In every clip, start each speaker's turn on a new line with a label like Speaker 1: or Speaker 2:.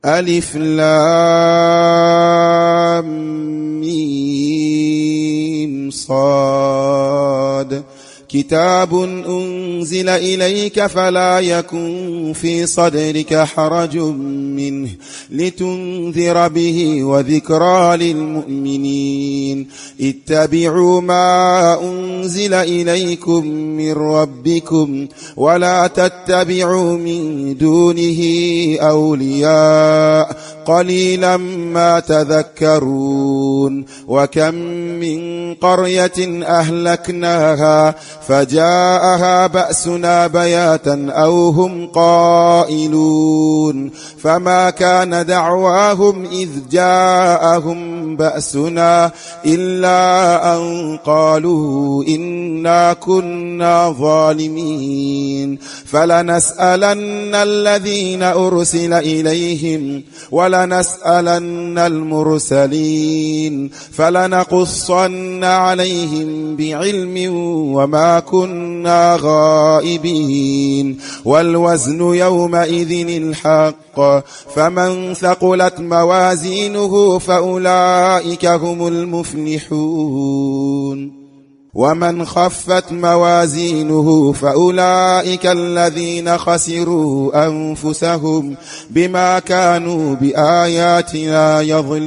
Speaker 1: ألف لام ميم صاد كتاب أنزل إليك فلا يكن في صدرك حرج منه لتنذر به وذكرى للمؤمنين اتبعوا ما أنزل إليكم من ربكم ولا تتبعوا من دونه أولياء قليلا ما تذكرون وكم من قرية أهلكناها فجاءها بأسنا بياتا أو هم قائلون فما كان دعواهم إذ جاءهم بأسنا إلا أن قالوا إنا كنا ظالمين فلنسألن الذين أرسل إليهم ولنسألن المرسلين فلنقصن عليهم بعلم وما كنا غائبين والوزن يومئذ الحق فمن ثقلت موازينه فأولئك هم المفلحون ومن خفت موازينه فأولئك الذين خسروا أنفسهم بما كانوا بآياتنا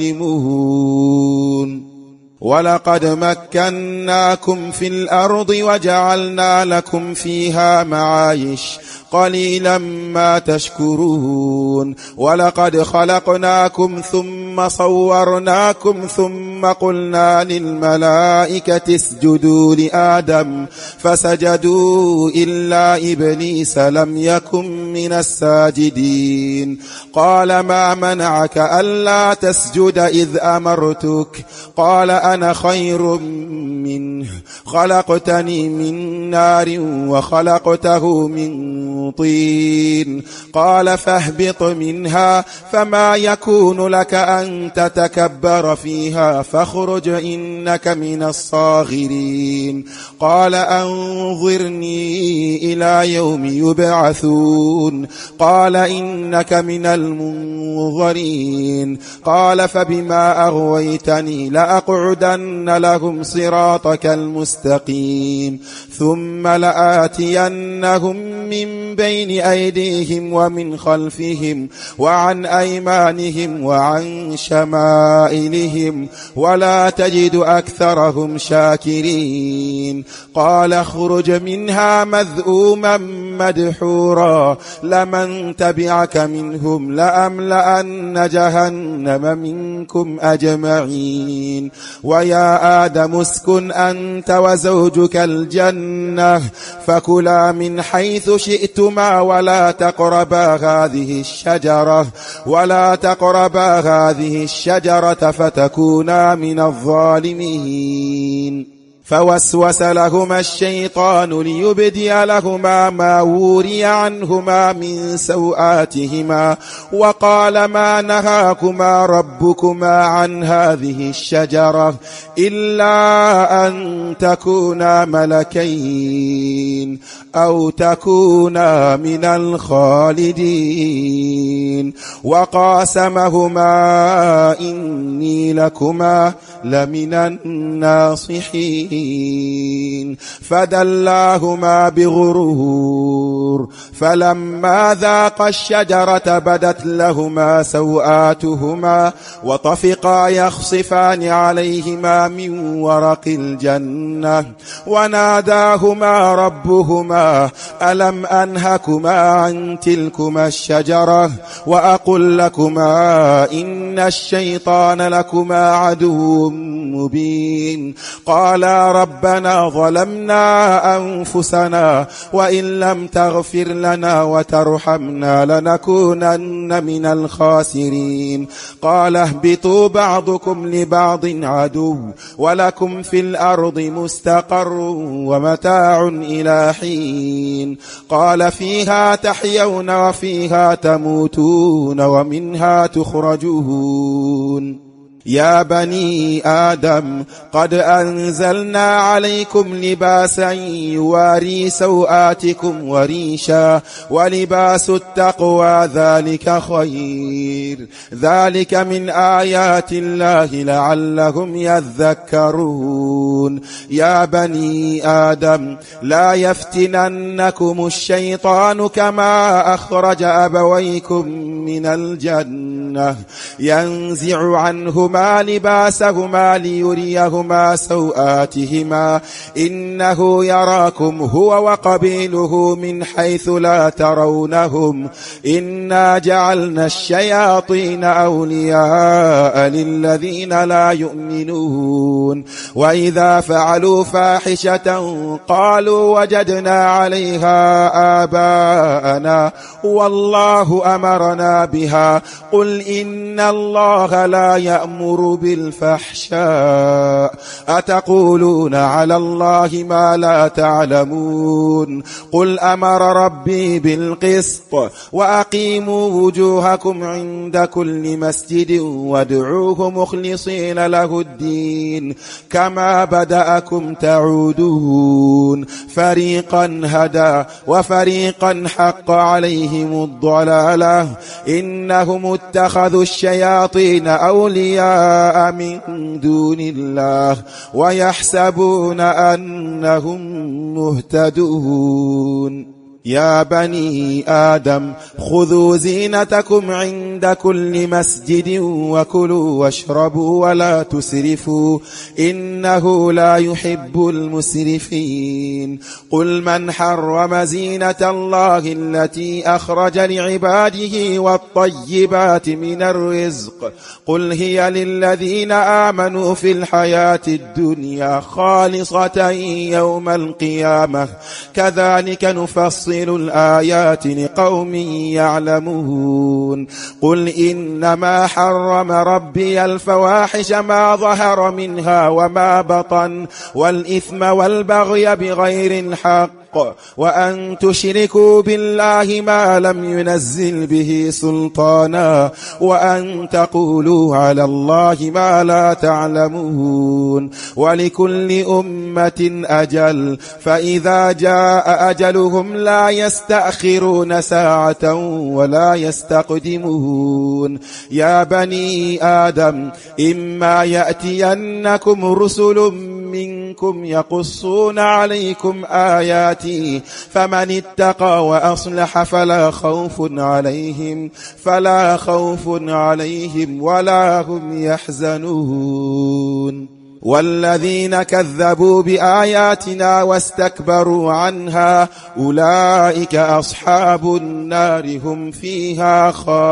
Speaker 1: يظلمون ولقد مكناكم في الأرض وجعلنا لكم فيها معايش قليلا ما تشكرون ولقد خلقناكم ثم صورناكم ثم قلنا للملائكة اسجدوا لآدم فسجدوا إلا إبليس لم يكن من الساجدين قال ما منعك ألا تسجد إذ أمرتك قال أنا خير منه خلقتني من نار وخلقته من طين قال فاهبط منها فما يكون لك أن تتكبر فيها فاخرج إنك من الصاغرين قال أنظرني إلى يوم يبعثون قال إنك من المنظرين قال فبما أغويتني لأقعدن لهم صراطك المستقيم ثم لآتينهم من بين أيديهم ومن خلفهم وعن أيمانهم وعن شمائلهم ولا تجد أكثرهم شاكرين قال اخرج منها مذءوما مدحورا لمن تبعك منهم لأملأن جهنم منكم أجمعين ويا آدم اسكن أنت وزوجك الجنة فكلا من حيث شئتما ولا تقربا هذه الشجرة فتكونا من الظالمين فوسوس لهما الشيطان ليبدي لهما ما وري عنهما من سوآتهما وقال ما نهاكما ربكما عن هذه الشجرة إلا أن تكونا ملكين أو تكونا من الخالدين وقاسمهما إني لكما لمن الناصحين فدلاهما بغرور فلما ذاقا الشجرة بدت لهما سوآتهما وطفقا يخصفان عليهما من ورق الجنة وناداهما ربهما ألم أنهكما عن تلكما الشجرة وأقل لكما إن الشيطان لكما عدو مبين قالا ربنا ظلمنا أنفسنا وإن لم تغفر لنا وترحمنا لنكونن من الخاسرين قال اهبطوا بعضكم لبعض عدو ولكم في الأرض مستقر ومتاع إلى حين قال فيها تحيون وفيها تموتون ومنها تخرجون يا بني آدم قد أنزلنا عليكم لباسا يواري سوآتكم وريشا ولباس التقوى ذلك خير ذلك من آيات الله لعلهم يذكرون يا بني آدم لا يفتننكم الشيطان كما أخرج أبويكم من الجنة ينزع عنهما لباسهما ليريهما سوآتهما إنه يراكم هو وقبيله من حيث لا ترونهم إنا جعلنا الشياطين أولياء للذين لا يؤمنون وإذا فعلوا فاحشة قالوا وجدنا عليها آباءنا والله أمرنا بها قل إن الله لا يأمر بالفحشاء أتقولون على الله ما لا تعلمون قل أمر ربي بالقسط وأقيموا وجوهكم عند كل مسجد وادعوه مخلصين له الدين كما بدأكم تعودون فريقا هدى وفريقا حق عليهم الضلالة إنهم اتخذوا الشياطين أولياء من دون الله ويحسبون أنهم مهتدون يا بني آدم خذوا زينتكم عند كل مسجد وكلوا واشربوا ولا تسرفوا إنه لا يحب المسرفين قل من حرم زينة الله التي أخرج لعباده والطيبات من الرزق قل هي للذين آمنوا في الحياة الدنيا خالصة يوم القيامة كذلك نفصل الآيات لقوم يعلمون قل إنما حرم ربي الفواحش ما ظهر منها وما بطن والإثم والبغي بغير الحق وأن تشركوا بالله ما لم ينزل به سلطانا وأن تقولوا على الله ما لا تعلمون ولكل أمة أجل فإذا جاء أجلهم لا يستأخرون ساعة ولا يستقدمون يا بني آدم إما يأتينكم رسل منكم يقصون عليكم آياتي فمن اتقى وأصلح فلا خوف عليهم ولا هم يحزنون والذين كذبوا بآياتنا واستكبروا عنها أولئك أصحاب النار هم فيها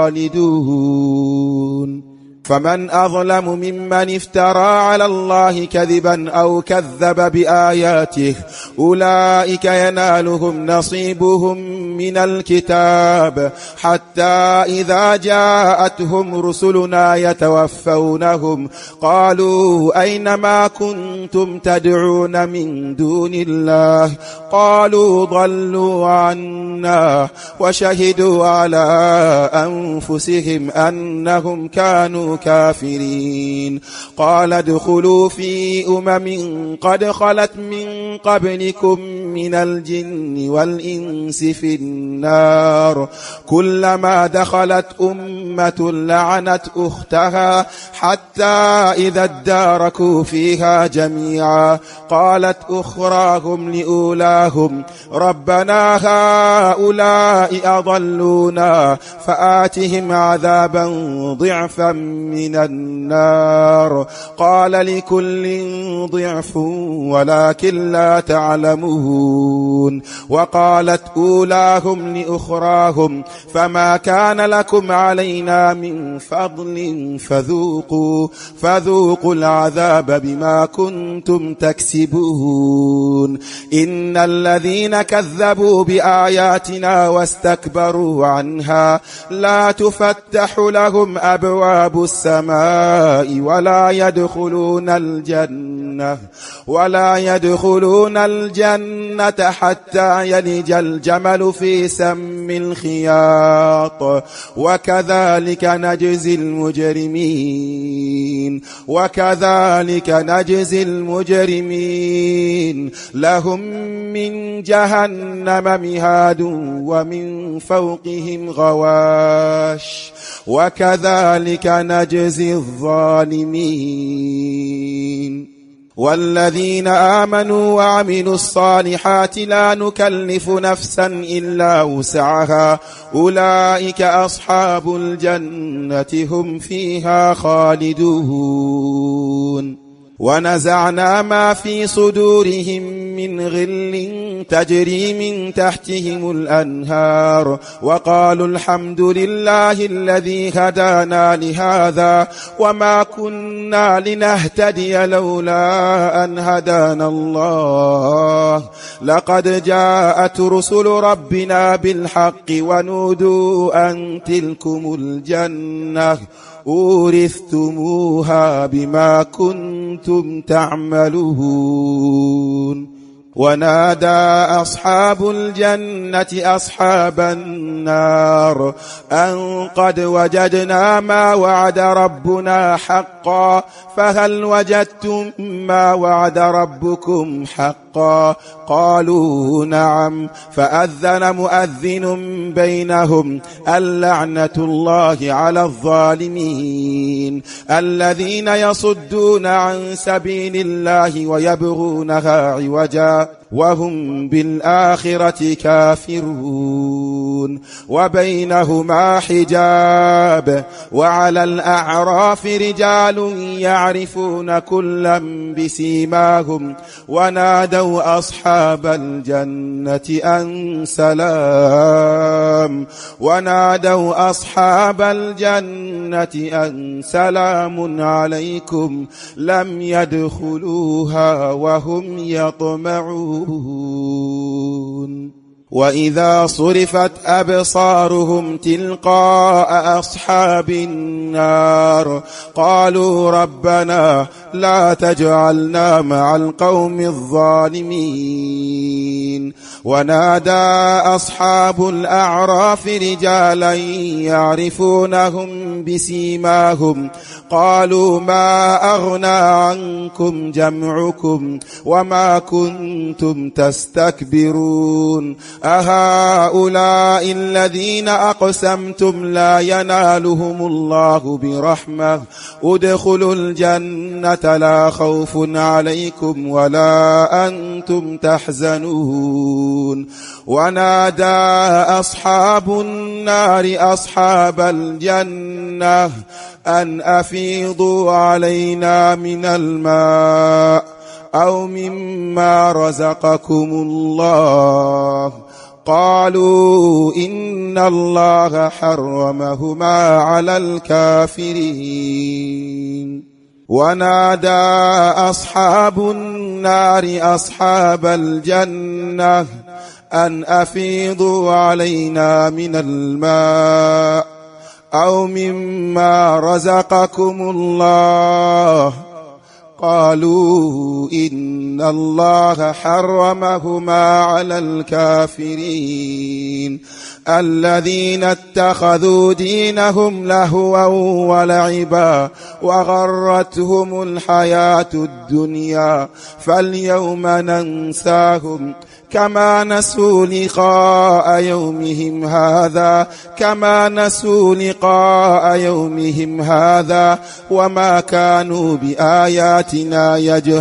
Speaker 1: خالدون فمن أظلم ممن افترى على الله كذبا أو كذب بآياته أولئك ينالهم نصيبهم من الكتاب حتى إذا جاءتهم رسلنا يتوفونهم قالوا أين ما كنتم تدعون من دون الله قالوا ضلوا عنا وشهدوا على أنفسهم أنهم كانوا كافرين قال ادخلوا في قد خلت من قبلكم من الجن والإنس في النار كلما دخلت أمة لعنت أختها حتى إذا اداركوا فيها جميعا قالت أخراهم لأولاهم ربنا هؤلاء أضلونا فآتهم عذابا ضعفا من النار قال لكل ضعف ولكن لا تعلمون وقالت أولاهم لأخراهم فما كان لكم علينا من فضل فذوقوا العذاب بما كنتم تكسبون إن الذين كذبوا بآياتنا واستكبروا عنها لا تفتح لهم أبواب السماء ولا يدخلون الجنة حتى يلج الجمل في سم الخياط وكذلك نجزي المجرمين لهم من جهنم مهاد ومن فوقهم غواش وكذلك نجزي الظالمين والذين آمنوا وعملوا الصالحات لا نكلف نفسا إلا وسعها أولئك أصحاب الجنة هم فيها خالدون ونزعنا ما في صدورهم من غل تجري من تحتهم الأنهار وقالوا الحمد لله الذي هدانا لهذا وما كنا لنهتدي لولا أن هدانا الله لقد جاءت رسل ربنا بالحق ونودوا أن تلكم الجنة أورثتموها بما كنتم تعملون ونادى أصحاب الجنة أصحاب النار أن قد وجدنا ما وعد ربنا حقا فهل وجدتم ما وعد ربكم حقا قالوا نعم فأذن مؤذن بينهم اللعنة الله على الظالمين الذين يصدون عن سبيل الله ويبغونها عوجا وهم بالآخرة كافرون وبينهما حجاب وعلى الأعراف رجال يعرفون كلا بسيماهم ونادوا أصحاب الجنة أن سلام عليكم لم يدخلوها وهم يطمعون وإذا صرفت أبصارهم تلقاء أصحاب النار قالوا ربنا لا تجعلنا مع القوم الظالمين ونادى أصحاب الأعراف رجالا يعرفونهم بسيماهم قالوا ما أغنى عنكم جمعكم وما كنتم تستكبرون أهؤلاء الذين أقسمتم لا ينالهم الله برحمة ادخلوا الجنة لا خوف عليكم ولا أنتم تحزنون ونادى أصحاب النار أصحاب الجنة أن أفيضوا علينا من الماء أو مما رزقكم الله قالوا إن الله حرمهما على الكافرين ونادى أصحاب النار أصحاب الجنة أن أفيضوا علينا من الماء أو مما رزقكم الله قالوا إن الله حرمهما على الكافرين الذين اتخذوا دينهم لهوا ولعبا وغرتهم الحياة الدنيا فاليوم ننساهم كما نسوا لقاء يومهم هذا وما كانوا بآياتنا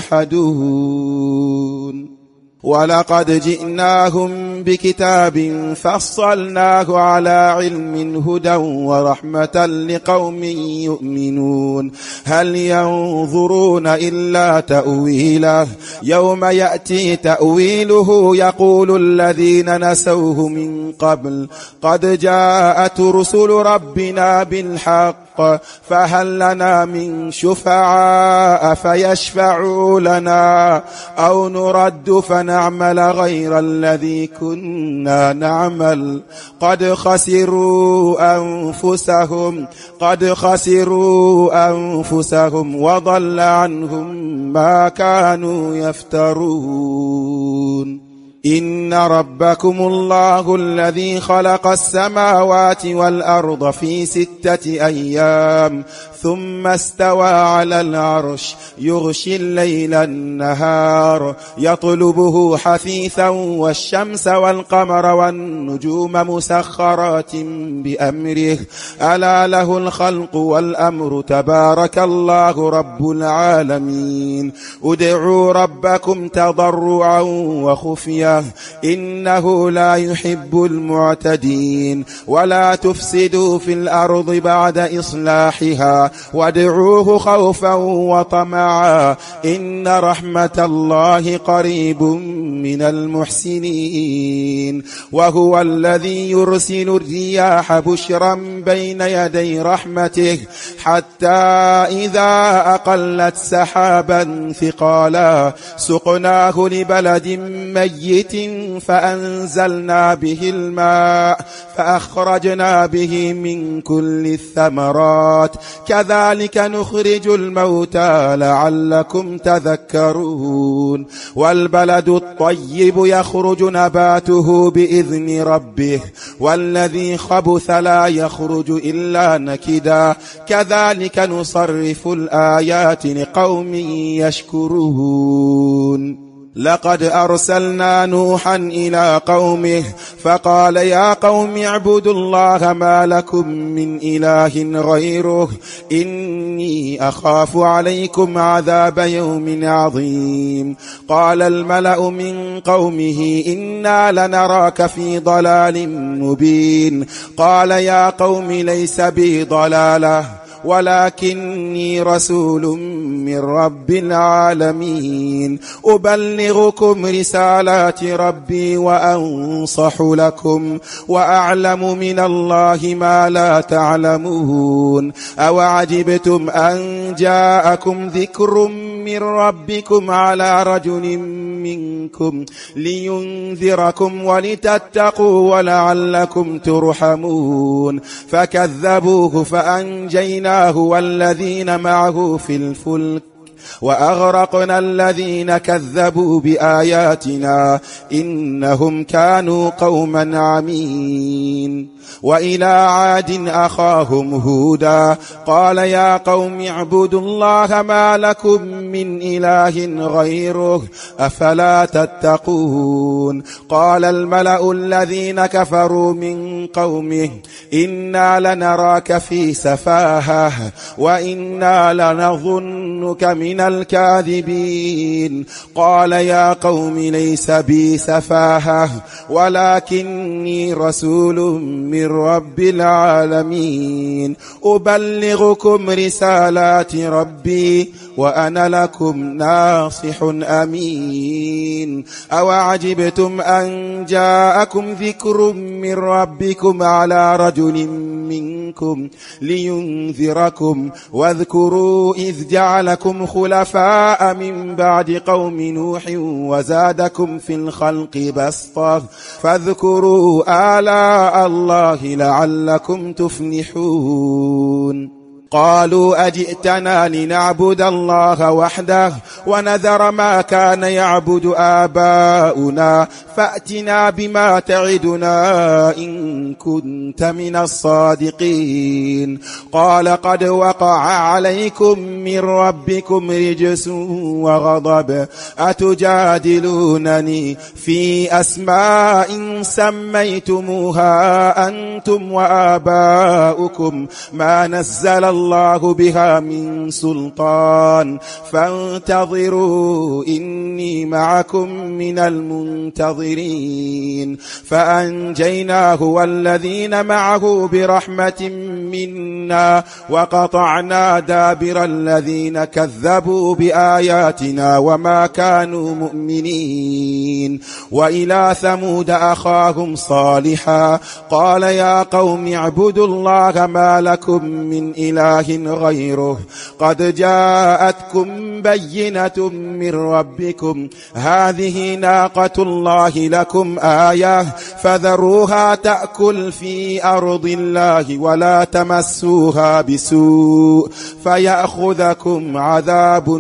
Speaker 1: يجحدون ولقد جئناهم بكتاب فصلناه على علم هدى ورحمة لقوم يؤمنون هل ينظرون إلا تأويله يوم يأتي تأويله يقول الذين نسوه من قبل قد جاءت رسل ربنا بالحق فهل لنا من شفعاء فيشفعوا لنا أو نرد فنعمل نعمل غير الذي كنا نعمل قد خسروا أنفسهم وضل عنهم ما كانوا يفترون. إن ربكم الله الذي خلق السماوات والأرض في 6 أيام ثم استوى على العرش يغشي الليل النهار يطلبه حثيثا والشمس والقمر والنجوم مسخرات بأمره ألا له الخلق والأمر تبارك الله رب العالمين. ادعوا ربكم تضرعا وخفيا إنه لا يحب المعتدين. ولا تفسدوا في الأرض بعد إصلاحها وادعوه خوفا وطمعا إن رحمة الله قريب من المحسنين. وهو الذي يرسل الرياح بشرا بين يدي رحمته حتى إذا أقلت سحابا ثقالا سقناه لبلد ميت فأنزلنا به الماء فأخرجنا به من كل الثمرات كذلك نخرج الموتى لعلكم تذكرون. والبلد الطيب يخرج نباته بإذن ربه والذي خبث لا يخرج إلا نكدا كذلك نصرف الآيات لقوم يشكرون. لقد أرسلنا نوحا إلى قومه فقال يا قوم اعبدوا الله ما لكم من إله غيره إني أخاف عليكم عذاب يوم عظيم. قال الملأ من قومه إنا لنراك في ضلال مبين. قال يا قوم ليس بي ضلالة ولكني رسول من رب العالمين أبلغكم رسالات ربي وأنصح لكم وأعلم من الله ما لا تعلمون. أوعجبتم أن جاءكم ذكر من ربكم على رجل منكم لينذركم ولتتقوا ولعلكم ترحمون. فكذبوه فأنجيناه والذين معه في الفلك وأغرقنا الذين كذبوا بآياتنا إنهم كانوا قوما عمين. وإلى عاد أخاهم هودا قال يا قوم اعبدوا الله ما لكم من إله غيره أفلا تتقون. قال الملأ الذين كفروا من قومه إنا لنراك في سفاهة وإنا لنظنك من الكاذبين. قال يا قوم ليس بي سفاهة ولكني رسول من رب العالمين أبلغكم رسالات ربي وأنا لكم ناصح أمين. أوعجبتم أن جاءكم ذكر من ربكم على رجل منكم لينذركم واذكروا إذ جعلكم خلفاء من بعد قوم نوح وزادكم في الخلق بسطة فاذكروا آلاء الله لعلكم تفلحون. قالوا أجئتنا لنعبد الله وحده ونذر ما كان يعبد آباؤنا فأتنا بما تعدنا إن كنت من الصادقين. قال قد وقع عليكم من ربكم رجس وغضب أتجادلونني في أسماء سميتموها أنتم وآباؤكم ما نزل الله بها من سلطان فانتظروا إني معكم من المنتظرين. فأنجيناه والذين معه برحمة منا وقطعنا دابر الذين كذبوا بآياتنا وما كانوا مؤمنين. وإلى ثمود أخاهم صالحا قال يا قوم اعبدوا الله ما لكم من إله إله غيره قد جاءتكم بينة من ربكم هذه ناقة الله لكم آية فذروها تأكل في أرض الله ولا تمسوها بسوء فيأخذكم عذاب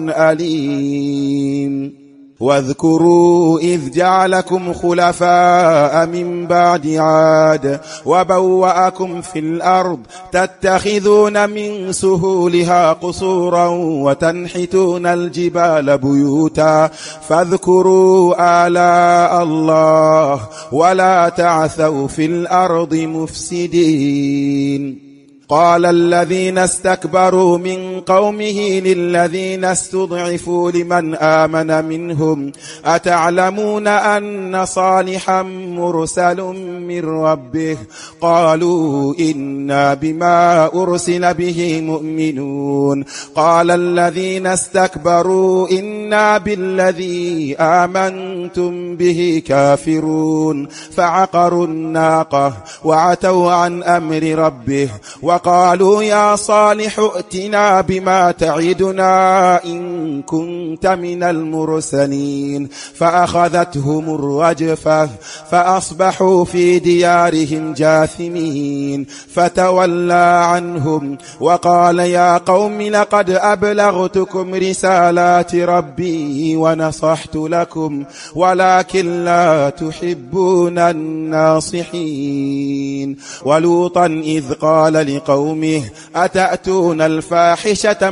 Speaker 1: أليم واذكروا إذ جعلكم خلفاء من بعد عاد وبوأكم في الأرض تتخذون من سهولها قصورا وتنحتون الجبال بيوتا فاذكروا آلاء الله ولا تعثوا في الأرض مفسدين قال الذين استكبروا من قومه للذين استضعفوا لمن آمن منهم أتعلمون أن صالحا مرسل من ربه قالوا إنا بما أرسل به مؤمنون قال الذين استكبروا إنا بالذي آمنتم به كافرون فعقروا الناقة وعتوا عن أمر ربه وقالوا يا صالح ائتنا بما تعدنا إن كنت من المرسلين فأخذتهم الرجفة فأصبحوا في ديارهم جاثمين فتولى عنهم وقال يا قوم لقد أبلغتكم رسالات ربي ونصحت لكم ولكن لا تحبون الناصحين ولوطا إذ قال لقومه أتأتون الفاحشة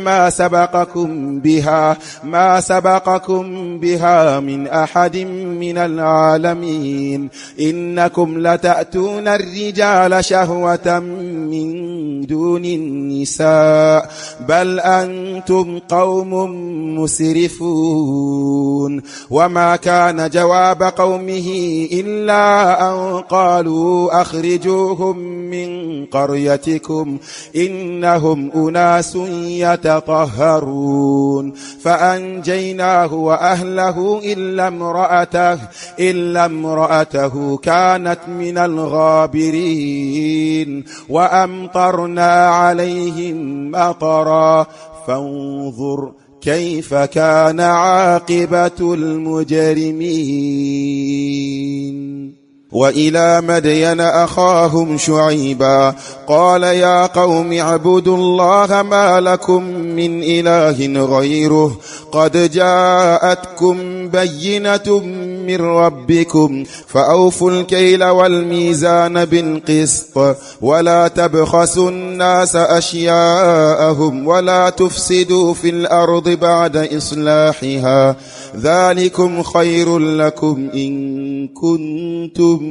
Speaker 1: ما سبقكم بها من أحد من العالمين إنكم لتأتون الرجال شهوة من دون النساء بل أنتم قوم مسرفون وما كان جواب قومه إلا أن قالوا أخرجوهم من قريتكم إنهم أناس يتطهرون فأنجيناه وأهله إلا امرأته كانت من الغابرين وأمطرنا عليهم مطرا فانظر كيف كان عاقبة المجرمين وإلى مدين أخاهم شعيبا قال يا قوم اعبدوا الله ما لكم من إله غيره قد جاءتكم بينة من ربكم فأوفوا الكيل والميزان بالقسط ولا تبخسوا الناس أشياءهم ولا تفسدوا في الأرض بعد إصلاحها ذلكم خير لكم إن كنتم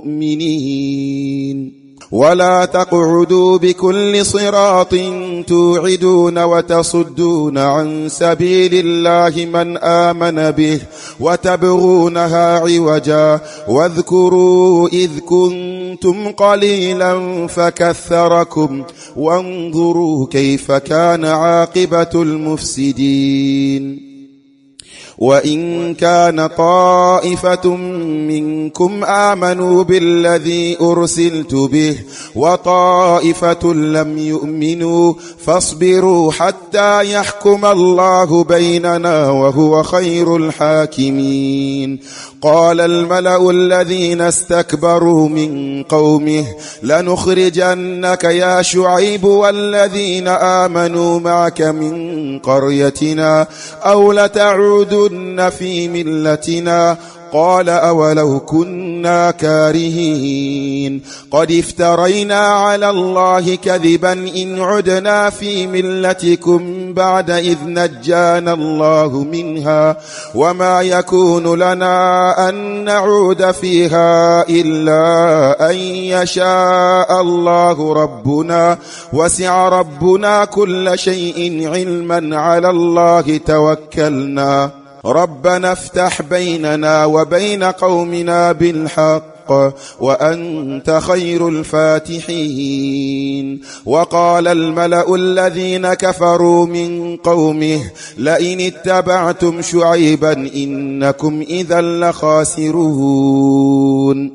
Speaker 1: مؤمنين ولا تقعدوا بكل صراط توعدون وتصدون عن سبيل الله من آمن به وتبغونها عوجا واذكروا إذ كنتم قليلا فكثركم وانظروا كيف كان عاقبة المفسدين وإن كان طائفة منكم آمنوا بالذي أرسلت به وطائفة لم يؤمنوا فاصبروا حتى يحكم الله بيننا وهو خير الحاكمين قال الملأ الذين استكبروا من قومه لنخرجنك يا شعيب والذين آمنوا معك من قريتنا أو لتعودن في ملتنا قال أولو كنا كارهين قد افترينا على الله كذبا إن عدنا في ملتكم بعد إذ نجانا الله منها وما يكون لنا أن نعود فيها إلا أن يشاء الله ربنا وسع ربنا كل شيء علما على الله توكلنا ربنا افتح بيننا وبين قومنا بالحق وأنت خير الفاتحين وقال الملأ الذين كفروا من قومه لئن اتبعتم شعيبا إنكم إذا لخاسرون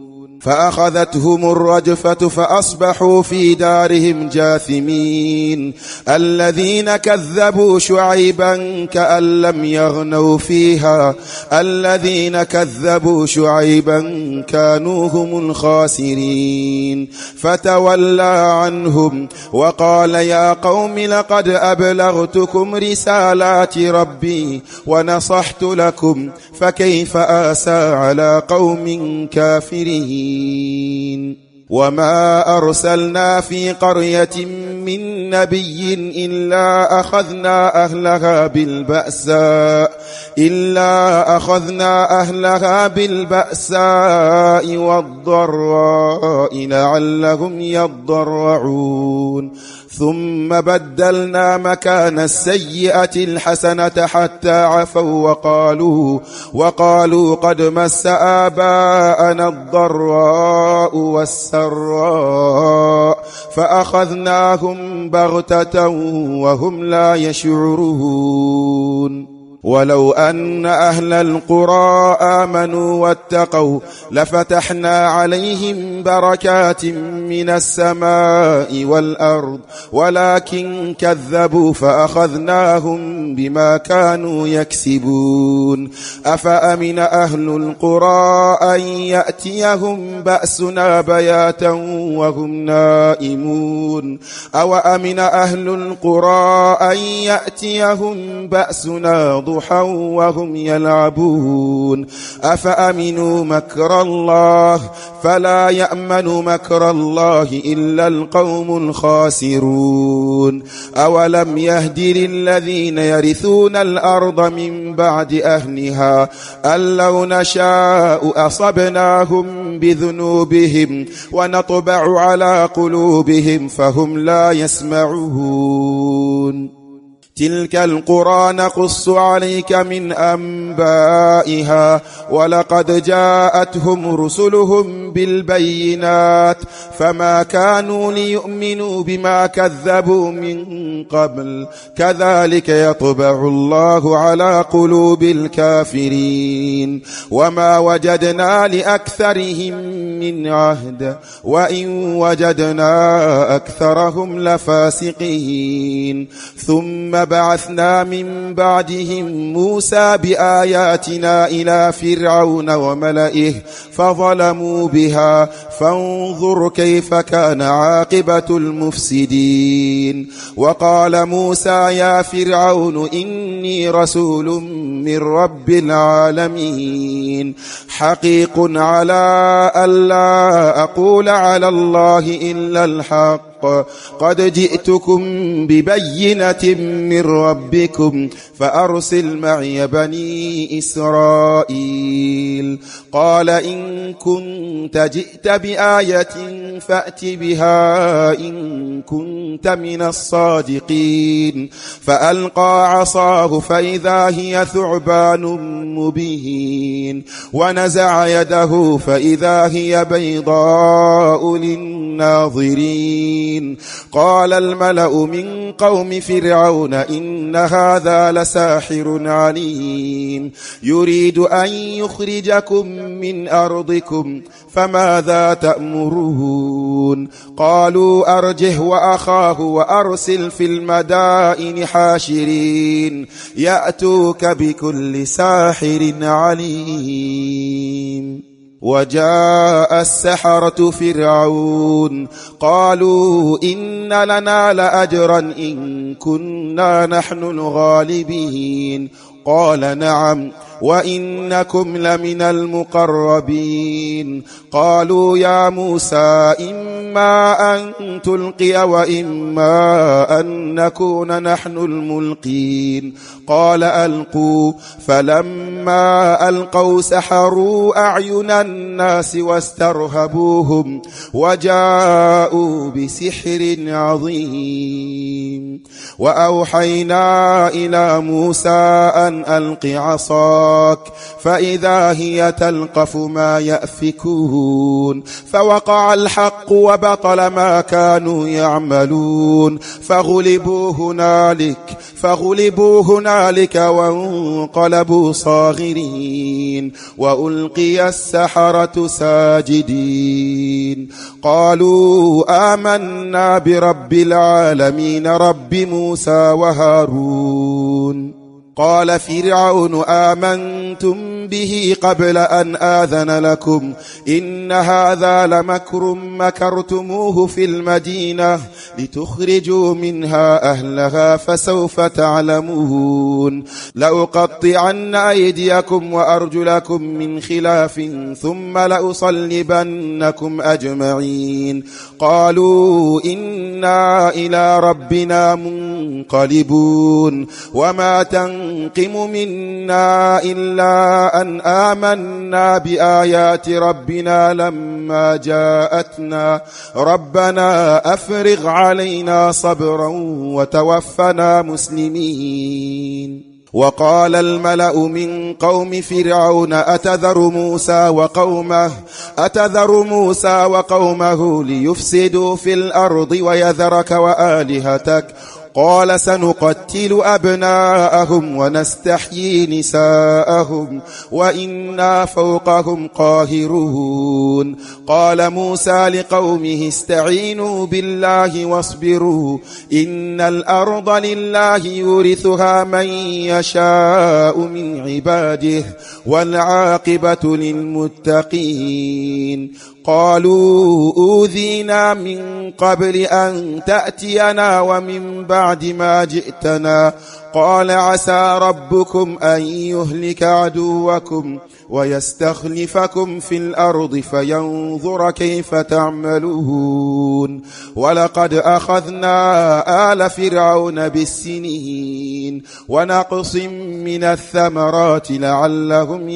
Speaker 1: فأخذتهم الرجفة فأصبحوا في دارهم جاثمين الذين كذبوا شعيبا كأن لم يغنوا فيها الذين كذبوا شعيبا كانوا هم الخاسرين فتولى عنهم وقال يا قوم لقد أبلغتكم رسالات ربي ونصحت لكم فكيف آسى على قوم كافرين وما أرسلنا في قرية من نبي إلا أخذنا أهلها بالبأساء والضراء لعلهم يضرعون ثم بدلنا مكان السيئة الحسنة حتى عفوا وقالوا قد مس آباءنا الضراء والسراء فأخذناهم بغتة وهم لا يشعرون ولو أن أهل القرى آمنوا واتقوا لفتحنا عليهم بركات من السماء والأرض ولكن كذبوا فأخذناهم بما كانوا يكسبون أفأمن أهل القرى أن يأتيهم بأسنا بياتا وهم نائمون أو أمن أهل القرى أن يأتيهم بأسنا ضحى وهم يلعبون أفأمنوا مكر الله فلا يأمن مكر الله إلا القوم الخاسرون أولم يهد للذين يرثون الأرض من بعد أهلها أن لو نشاء أصبناهم بذنوبهم ونطبع على قلوبهم فهم لا يسمعون تلك القرى نقص عليك من أنبائها ولقد جاءتهم رسلهم بالبينات فما كانوا ليؤمنوا بما كذبوا من قبل كذلك يطبع الله على قلوب الكافرين وما وجدنا لأكثرهم من عهد وإن وجدنا أكثرهم لفاسقين ثم بعثنا من بعدهم موسى بآياتنا إلى فرعون وملئه فظلموا بها فانظر كيف كان عاقبة المفسدين وقال موسى يا فرعون إني رسول من رب العالمين حقيق على ألا أقول على الله إلا الحق قد جئتكم ببينة من ربكم فأرسل معي بني إسرائيل قال إن كنت جئت بآية فأت بها إن كنت من الصادقين فألقى عصاه فإذا هي ثعبان مبين ونزع يده فإذا هي بيضاء للناظرين قال الملأ من قوم فرعون إن هذا لساحر عليم يريد أن يخرجكم من أرضكم فماذا تأمرون قالوا أرجه وأخاه وأرسل في المدائن حاشرين يأتوك بكل ساحر عليم وجاء السحرة فرعون قالوا إن لنا لأجرا إن كنا نحن الغالبين قال نعم وإنكم لمن المقربين قالوا يا موسى إما أن تلقي وإما أن نكون نحن الملقين قال ألقوا فلما ألقوا سحروا أعين الناس واسترهبوهم وجاءوا بسحر عظيم وأوحينا إلى موسى أن ألق عصاك فإذا هي تلقف ما يأفكون فوقع الحق وبطل ما كانوا يعملون فغلبوا هنالك وانقلبوا صاغرين وألقي السحرة ساجدين قالوا آمنا برب العالمين رب موسى وهارون قال فرعون آمنتم به قبل أن آذن لكم إن هذا لمكر مكرتموه في المدينة لتخرجوا منها أهلها فسوف تعلمون لأقطعن أيديكم وأرجلكم من خلاف ثم لأصلبنكم أجمعين قالوا إنا إلى ربنا منقلبون وما تنقم منا إلا أن آمنا بآيات ربنا لما جاءتنا ربنا أفرغ علينا صبرا وتوفنا مسلمين وقال الملأ من قوم فرعون أتذر موسى وقومه ليفسدوا في الأرض ويذرك وآلهتك قال سنقتل أبناءهم ونستحيي نساءهم وإنا فوقهم قاهرون قال موسى لقومه استعينوا بالله واصبروا إن الأرض لله يورثها من يشاء من عباده والعاقبة للمتقين قالوا أوذينا من قبل أن تأتينا ومن بعد ما جئتنا قال عسى ربكم أن يهلك عدوكم ويستخلفكم في الأرض فينظر كيف تعملون ولقد أخذنا آل فرعون بالسنين ونقص من الثمرات لعلهم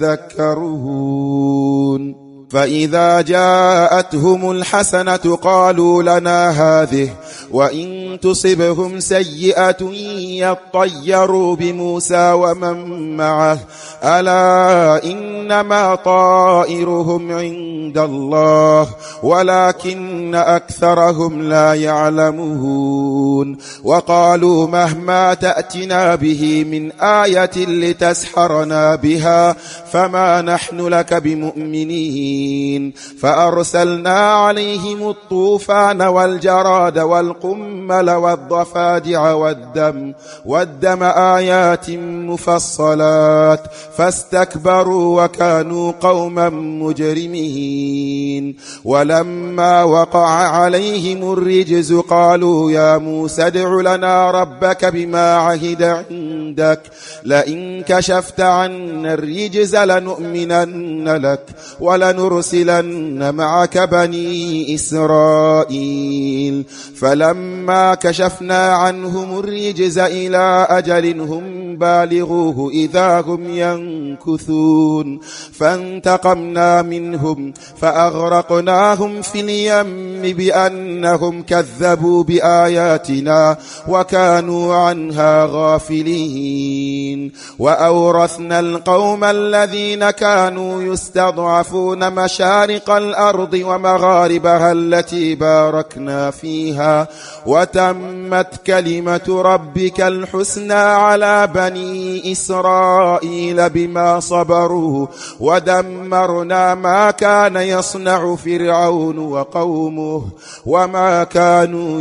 Speaker 1: يذكرون فإذا جاءتهم الحسنة قالوا لنا هذه وإن تصبهم سيئة يطيروا بموسى ومن معه ألا إنما طائرهم عند الله ولكن أكثرهم لا يعلمون وقالوا مهما تأتنا به من آية لتسحرنا بها فما نحن لك بمؤمنين فأرسلنا عليهم الطوفان والجراد والقمل والضفادع والدم آيات مفصلات فاستكبروا وكانوا قوما مجرمين ولما وقع عليهم الرجز قالوا يا موسى ادع لنا ربك بما عهد عندك لئن كشفت عنا الرجز لنؤمنن لك ولنرسلن معك بني إسرائيل فلما كشفنا عنهم الرجز إلى أجل هم بالغوه إذا هم ينكثون فانتقمنا منهم فأغرقناهم في اليم بأنهم كذبوا بآياتنا وكانوا عنها غافلين وأورثنا القوم الذين كانوا يستضعفون مشارق الأرض ومغاربها التي باركنا فيها وتمت كلمة ربك الحسنى على بني إسرائيل بما صبروا ودمرنا ما كان يصنع فرعون وقومه وما كانوا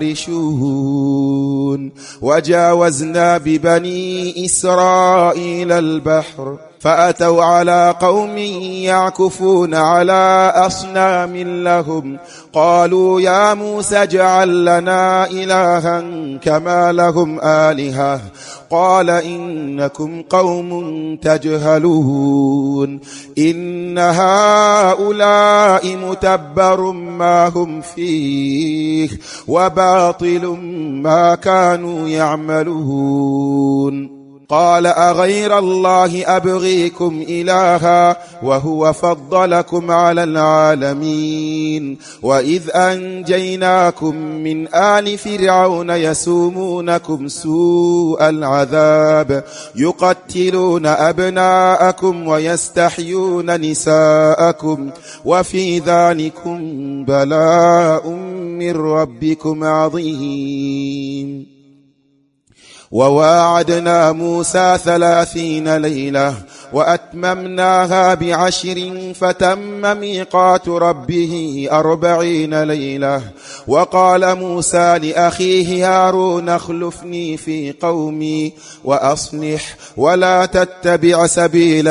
Speaker 1: يعرشون وجاوزنا ببني إسرائيل البحر فأتوا على قوم يعكفون على أصنام لهم قالوا يا موسى اجعل لنا إلها كما لهم آلهة قال إنكم قوم تجهلون إن هؤلاء متبر ما هم فيه وباطل ما كانوا يعملون قال أغير الله أبغيكم إلها وهو فضلكم على العالمين وإذ أنجيناكم من آل فرعون يسومونكم سوء العذاب يقتلون أبناءكم ويستحيون نساءكم وفي ذلكم بلاء من ربكم عظيم. وواعدنا موسى 30 ليلة وأتممناها ب10 فتم ميقات ربه 40 ليلة. وقال موسى لأخيه هارون اخلفني في قومي وأصلح ولا تتبع سبيل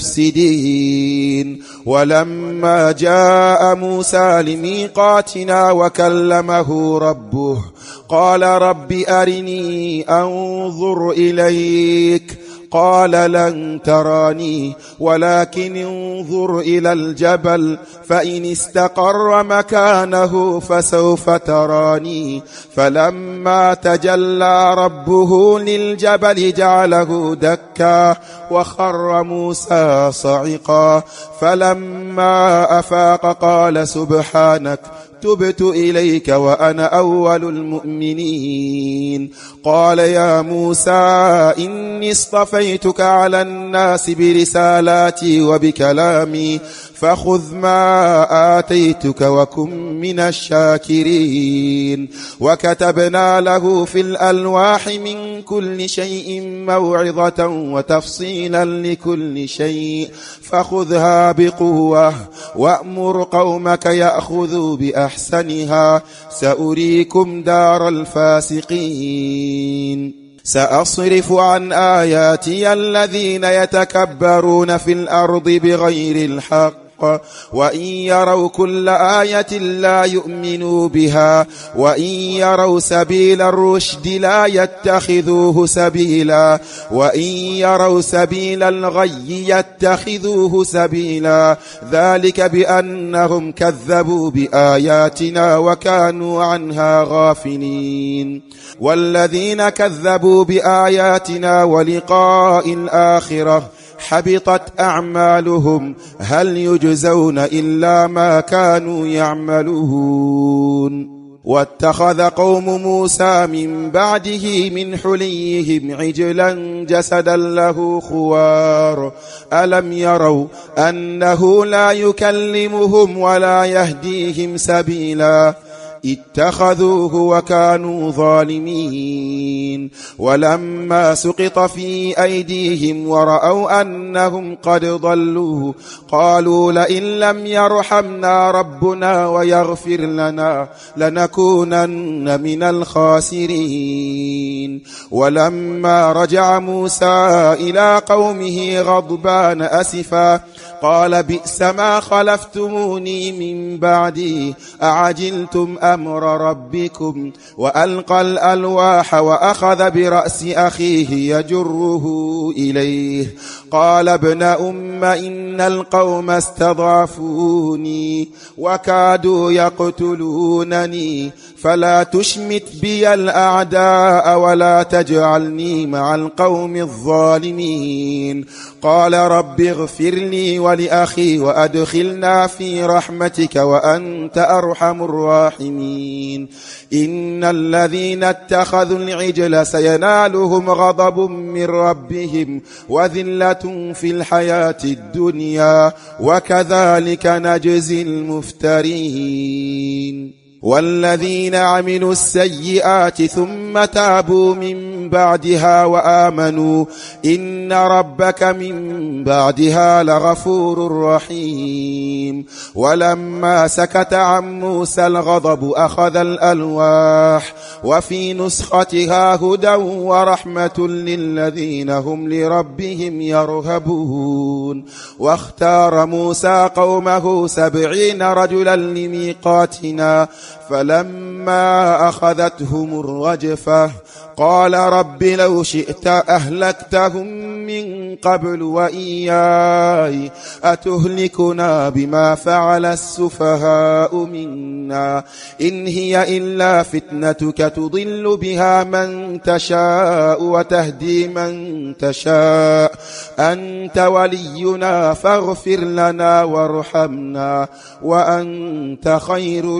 Speaker 1: المفسدين. ولما جاء موسى لميقاتنا وكلمه ربه قال رب أرني أنظر إليك قال لن تراني ولكن انظر إلى الجبل فإن استقر مكانه فسوف تراني. فلما تجلى ربه للجبل جعله دكا وخر موسى صعقا. فلما أفاق قال سبحانك تبت إليك وأنا أول المؤمنين. قال يا موسى إني اصطفيتك على الناس برسالاتي وبكلامي فخذ ما آتيتك وكن من الشاكرين. وكتبنا له في الألواح من كل شيء موعظة وتفصيلا لكل شيء فخذها بقوة وأمر قومك يأخذوا بأحسنها سأريكم دار الفاسقين. سأصرف عن آياتي الذين يتكبرون في الأرض بغير الحق وإن يروا كل آية لا يؤمنوا بها وإن يروا سبيل الرشد لا يتخذوه سبيلا وإن يروا سبيل الغي يتخذوه سبيلا ذلك بأنهم كذبوا بآياتنا وكانوا عنها غافلين. والذين كذبوا بآياتنا ولقاء الآخرة حبطت أعمالهم هل يجزون إلا ما كانوا يعملون. واتخذ قوم موسى من بعده من حليهم عجلا جسدا له خوار ألم يروا أنه لا يكلمهم ولا يهديهم سبيلا اتخذوه وكانوا ظالمين. ولما سقط في أيديهم ورأوا أنهم قد ضلوا قالوا لئن لم يرحمنا ربنا ويغفر لنا لنكونن من الخاسرين. ولما رجع موسى إلى قومه غضبان أسفا قال بئس ما خلفتموني من بعدي أعجلتم أمر ربكم وألقى الألواح وأخذ برأس أخيه يجره إليه قال ابن أم إن القوم استضعفوني وكادوا يقتلونني فلا تشمت بي الأعداء ولا تجعلني مع القوم الظالمين. قال رب اغفر لي ولأخي وأدخلنا في رحمتك وأنت أرحم الراحمين. إن الذين اتخذوا العجل سينالهم غضب من ربهم وذلة في الحياة الدنيا وكذلك نجزي المفترين. والذين عملوا السيئات ثم تابوا من بعدها وآمنوا إن ربك من بعدها لغفور رحيم. ولما سكت عن موسى الغضب أخذ الألواح وفي نسختها هدى ورحمة للذين هم لربهم يرهبون. واختار موسى قومه 70 رجلا لميقاتنا فلما أخذتهم الرجفة قال رب لو شئت أهلكتهم من قبل وإياي أتهلكنا بما فعل السفهاء منا إن هي إلا فتنتك تضل بها من تشاء وتهدي من تشاء أنت ولينا فاغفر لنا وارحمنا وأنت خير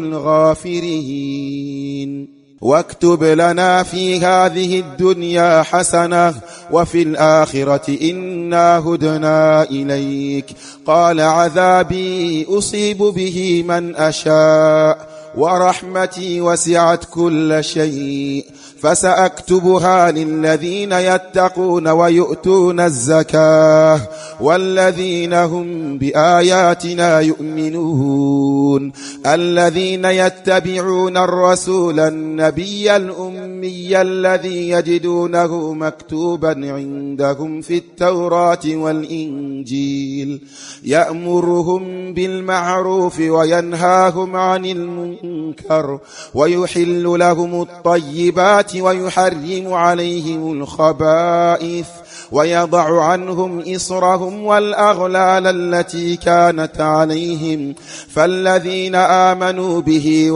Speaker 1: الغافرين واكتب لنا في هذه الدنيا حسنة وفي الآخرة إنا هدنا إليك قال عذابي أصيب به من أشاء ورحمتي وسعت كل شيء فسأكتبها للذين يتقون ويؤتون الزكاة والذين هم بآياتنا يؤمنون الذين يتبعون الرسول النبي الأمي الذي يجدونه مكتوبا عندهم في التوراة والإنجيل يأمرهم بالمعروف وينهاهم عن المنكر ويحل لهم الطيبات ويحرم عليهم الخبائث ويضع عنهم إصرهم والأغلال التي كانت عليهم فالذين آمنوا به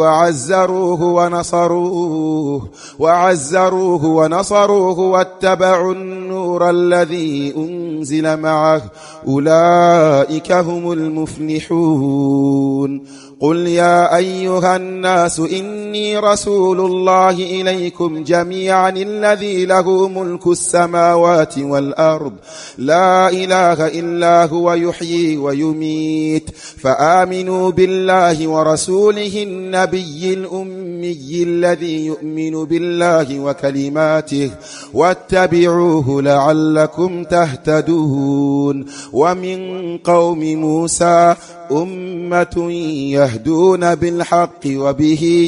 Speaker 1: وعزروه ونصروه واتبعوا النور الذي أنزل معه أولئك هم المفلحون قل يا أيها الناس إني رسول الله إليكم جميعا الذي له ملك السماوات والأرض لا إله إلا هو يحيي ويميت فآمنوا بالله ورسوله النبي الأمي الذي يؤمن بالله وكلماته واتبعوه لعلكم تهتدون ومن قوم موسى أمة يهدون بالحق وبه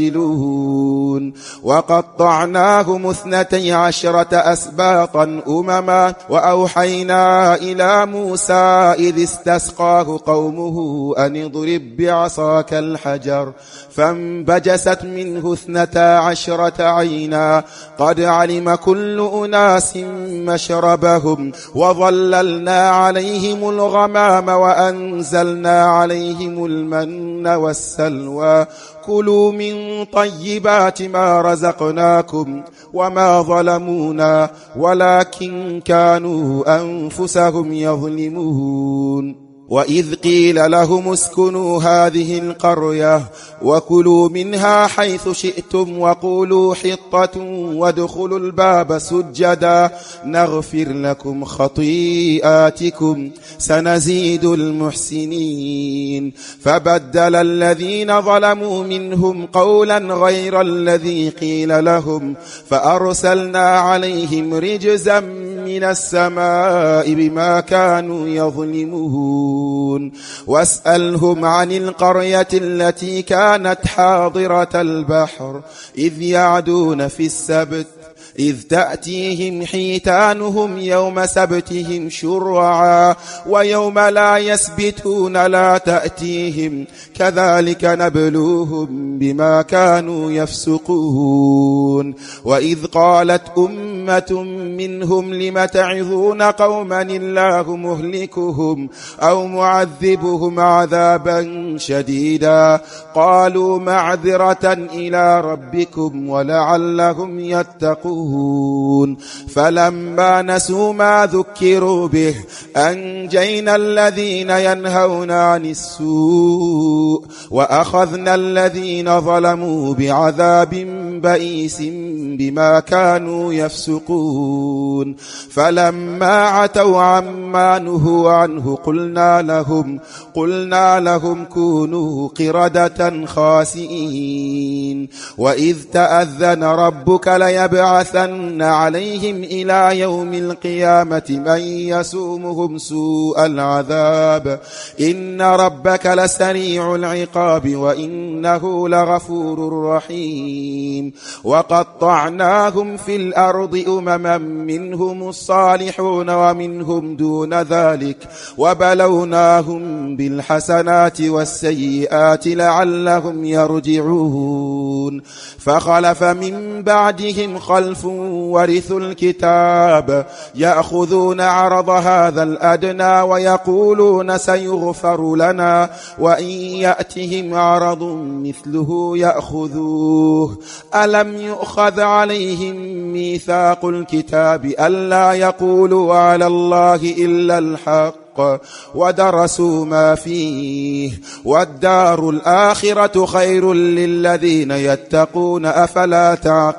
Speaker 1: يعدلون وقطعناهم 12 أسباطا أمما وأوحينا إلى موسى إذ استسقاه قومه أن اضرب بعصاك الحجر فانبجست منه 12 عينا قد علم كل أناس مشربهم وظللنا عليهم الغمام وأنزلنا عليهم المن والسلوى كلوا من طيبات ما رزقناكم وما ظلمونا ولكن كانوا أنفسهم يظلمون وإذ قيل لهم اسكنوا هذه القرية وكلوا منها حيث شئتم وقولوا حطة وادخلوا الباب سجدا نغفر لكم خطيئاتكم سنزيد المحسنين فبدل الذين ظلموا منهم قولا غير الذي قيل لهم فأرسلنا عليهم رجزا من السماء بما كانوا يظلمون واسألهم عن القرية التي كانت حاضرة البحر إذ يعدون في السبت إذ تأتيهم حيتانهم يوم سبتهم شرعا ويوم لا يسبتون لا تأتيهم كذلك نبلوهم بما كانوا يفسقون وإذ قالت أمة منهم لم تعظون قوما الله مهلكهم أو معذبهم عذابا شديدا قالوا معذرة إلى ربكم ولعلهم يتقون فلما نسوا ما ذكروا به أنجينا الذين ينهون عن السوء وأخذنا الذين ظلموا بعذاب بئيس بما كانوا يفسقون فلما عتوا عما نهوا عنه قلنا لهم كونوا قردة خاسئين وإذ تأذن ربك ليبعثن عليهم إلى يوم القيامة من يسومهم سوء العذاب إن ربك لسريع العقاب وإنه لغفور رحيم وقطعناهم في الأرض أمما منهم الصالحون ومنهم دون ذلك وبلوناهم بالحسنات والسيئات لعلهم يرجعون فخلف من بعدهم خلف ورثوا الكتاب يأخذون عرض هذا الأدنى ويقولون سيغفر لنا وإن يأتهم عرض مثله يأخذوه ألم يؤخذ عليهم ميثاق الكتاب ألا يقولوا على الله إلا الحق ودرسوا ما فيه والدار الآخرة خير للذين يتقون أفلا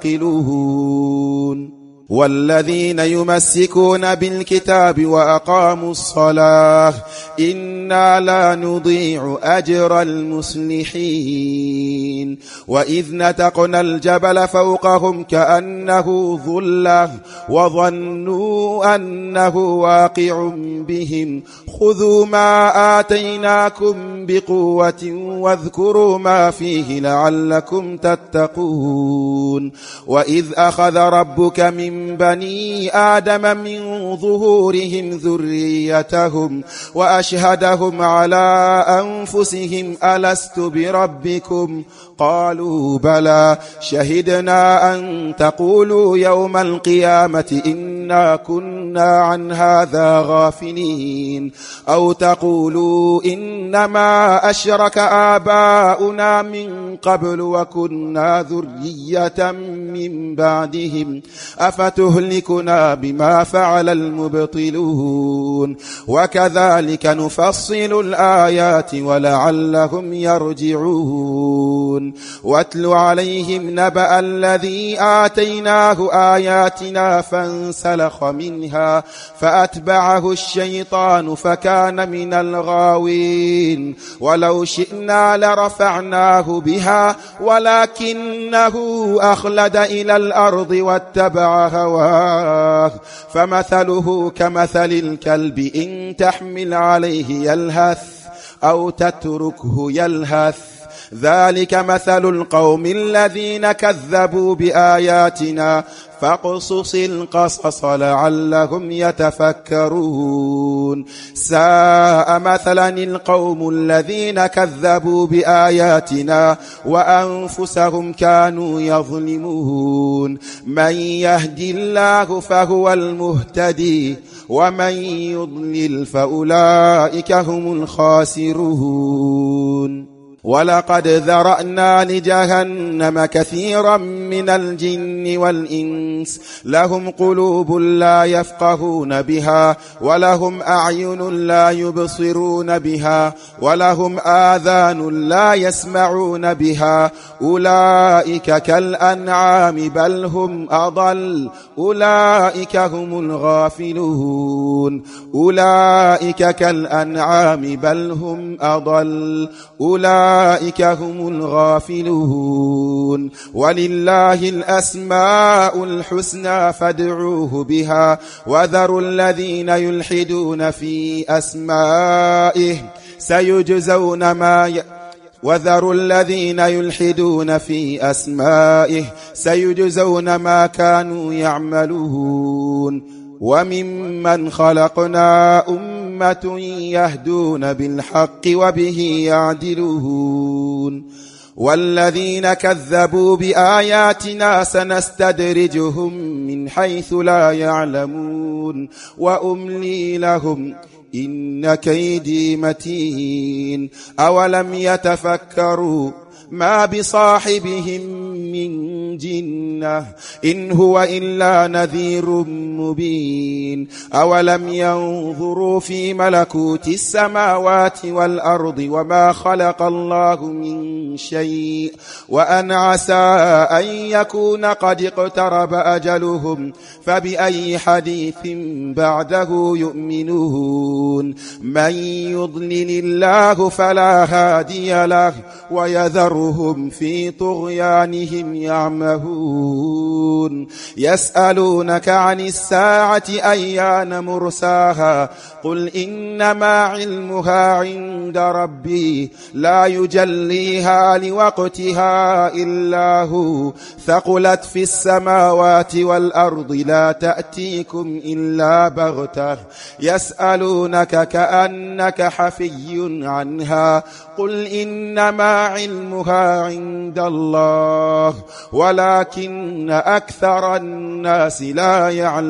Speaker 1: تعقلون والذين يمسكون بالكتاب وأقاموا الصلاة إنا لا نضيع أجر المصلحين وإذ نتقنا الجبل فوقهم كأنه ظلة وظنوا أنه واقع بهم خذوا ما آتيناكم بقوة واذكروا ما فيه لعلكم تتقون وإذ أخذ ربك من بني آدم من ظهورهم ذريتهم وأشهدهم على أنفسهم ألست بربكم قالوا بلى شهدنا أن تقولوا يوم القيامة إنا كنا عن هذا غافلين أو تقولوا إنما أشرك آباؤنا من قبل وكنا ذرية من بعدهم أفتهلكنا بما فعل المبطلون وكذلك نفصل الآيات ولعلهم يرجعون واتل عليهم نبأ الذي آتيناه آياتنا فانسلخ منها فأتبعه الشيطان فكان من الغاوين ولو شئنا لرفعناه بها ولكنه أخلد إلى الأرض واتبع هواه فمثله كمثل الكلب إن تحمل عليه يلهث أو تتركه يلهث ذلك مثل القوم الذين كذبوا بآياتنا فاقصص القصص لعلهم يتفكرون ساء مثلا القوم الذين كذبوا بآياتنا وأنفسهم كانوا يظلمون من يهدي الله فهو المهتدي ومن يضلل فأولئك هم الخاسرون ولقد ذرأنا لجهنم كثيرا من الجن والإنس لهم قلوب لا يفقهون بها ولهم أعين لا يبصرون بها ولهم آذان لا يسمعون بها أولئك كالأنعام بل هم أضل أولئك هم الغافلون أولئك كالأنعام بل هم أضل أولئك هم الغافلون ولله الأسماء الحسنى فادعوه بها وذروا الذين يلحدون في أسمائه سيجزون ما كانوا يعملون وممن خلقنا أمة يهدون بالحق وبه يعدلون والذين كذبوا بآياتنا سنستدرجهم من حيث لا يعلمون وأملي لهم إن كيدي متين أولم يتفكروا ما بصاحبهم من جنة إن هو إلا نذير مبين أولم ينظروا في ملكوت السماوات والأرض وما خلق الله من شيء وأن عسى أن يكون قد اقترب أجلهم فبأي حديث بعده يؤمنون من يضلل الله فلا هادي له ويذرهم في طغيانهم يعمهون يسألونك عن الساعة أيان مرساها قل إنما علمها عند ربي لا يجليها لوقتها إلا هو ثقلت في السماوات والأرض لا تأتيكم إلا بغتة يسألونك كأنك حفي عنها قل إنما علمها عند الله الله ولكن أكثر الناس لا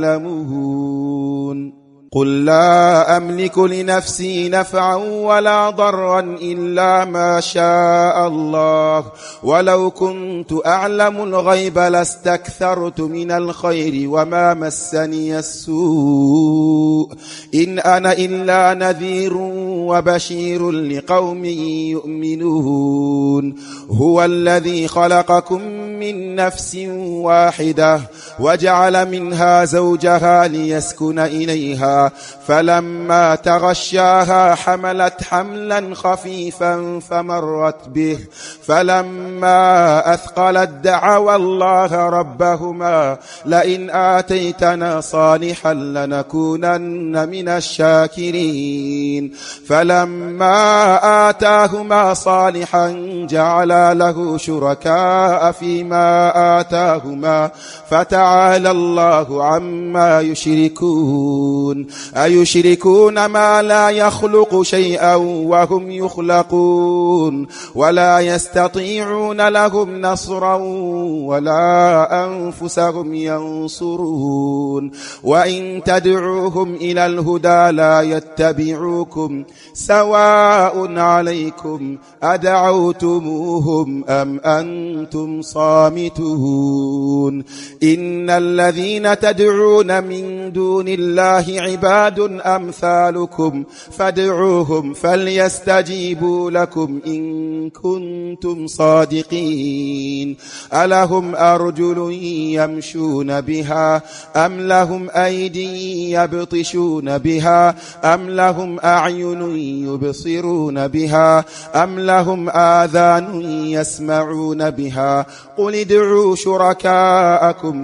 Speaker 1: يعلمون قل لا أملك لنفسي نفعا ولا ضرا إلا ما شاء الله ولو كنت أعلم الغيب لاستكثرت من الخير وما مسني السوء إن أنا إلا نذير وبشير لقوم يؤمنون هو الذي خلقكم من نفس واحدة وجعل منها زوجها ليسكن إليها فلما تغشاها حملت حملا خفيفا فمرت به فلما أثقلت دعوا الله ربهما لئن آتيتنا صالحا لنكونن من الشاكرين فلما آتاهما صالحا جعلا له شركاء فيما آتاهما فتعالى الله عما يشركون أيشركون ما لا يخلق شيئا وهم يخلقون ولا يستطيعون لهم نصرا ولا أنفسهم ينصرون وإن تدعوهم إلى الهدى لا يتبعوكم سواء عليكم أدعوتموهم أم أنتم صامتون إن الذين تدعون من دون الله عباد أمثالكم فادعوهم فليستجيبوا لكم إن كنتم صادقين ألهم أرجل يمشون بها أم لهم أيدي يبطشون بها أم لهم أعين يبصرون بها أم لهم آذان يسمعون بها قل ادعوا شركاءكم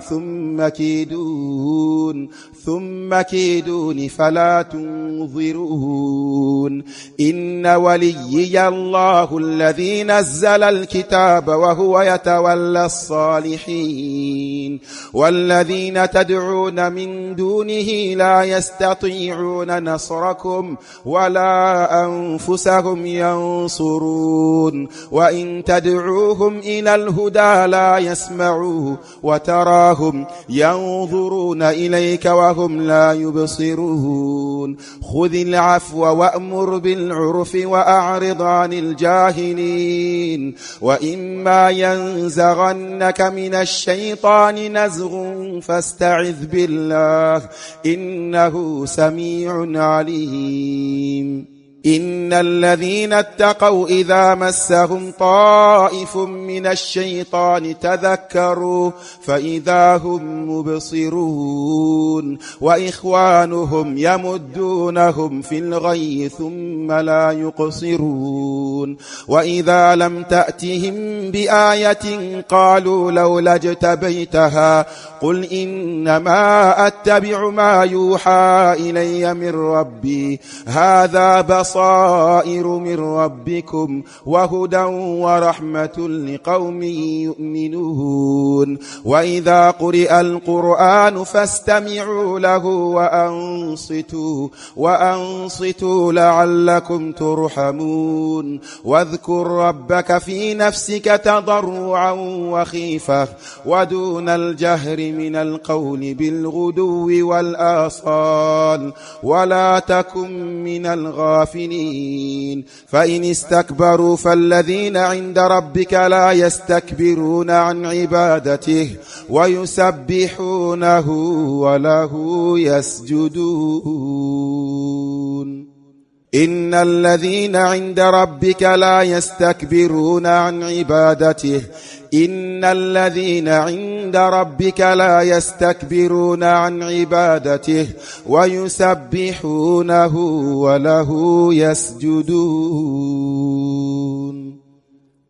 Speaker 1: ثم كيدون فلا تنظرون إن وليي الله الذي نزل الكتاب وهو يتولى الصالحين والذين تدعون من دونه لا يستطيعون نصركم ولا أنفسهم ينصرون وإن تدعوهم إلى الهدى لا يسمعوا وتراهم ينظرون إليك وهم لا يبصرون خذ العفو وأمر بالعرف وأعرض عن الجاهلين وإما ينزغنك من الشيطان نزغ فاستعذ بالله إنه سميع عليم إن الذين اتقوا إذا مسهم طائف من الشيطان تذكروا فإذا هم مبصرون وإخوانهم يمدونهم في الغي ثم لا يقصرون وإذا لم تأتهم بآية قالوا لولا اجتبيتها قل إنما أتبع ما يوحى إلي من ربي هذا بصائر من ربكم وهدى ورحمة لقوم يؤمنون وإذا قرئ القرآن فاستمعوا له وأنصتوا لعلكم ترحمون واذكر ربك في نفسك تضرعا وخيفة ودون الجهر من القول بالغدو والآصال ولا تكن من الغافلين فإن استكبروا فالذين عند ربك لا يستكبرون عن عبادته ويسبحونه وله يسجدون إن الذين عند ربك لا يستكبرون عن عبادته إن الذين عند ربك لا يستكبرون عن عبادته ويسبحونه وله يسجدون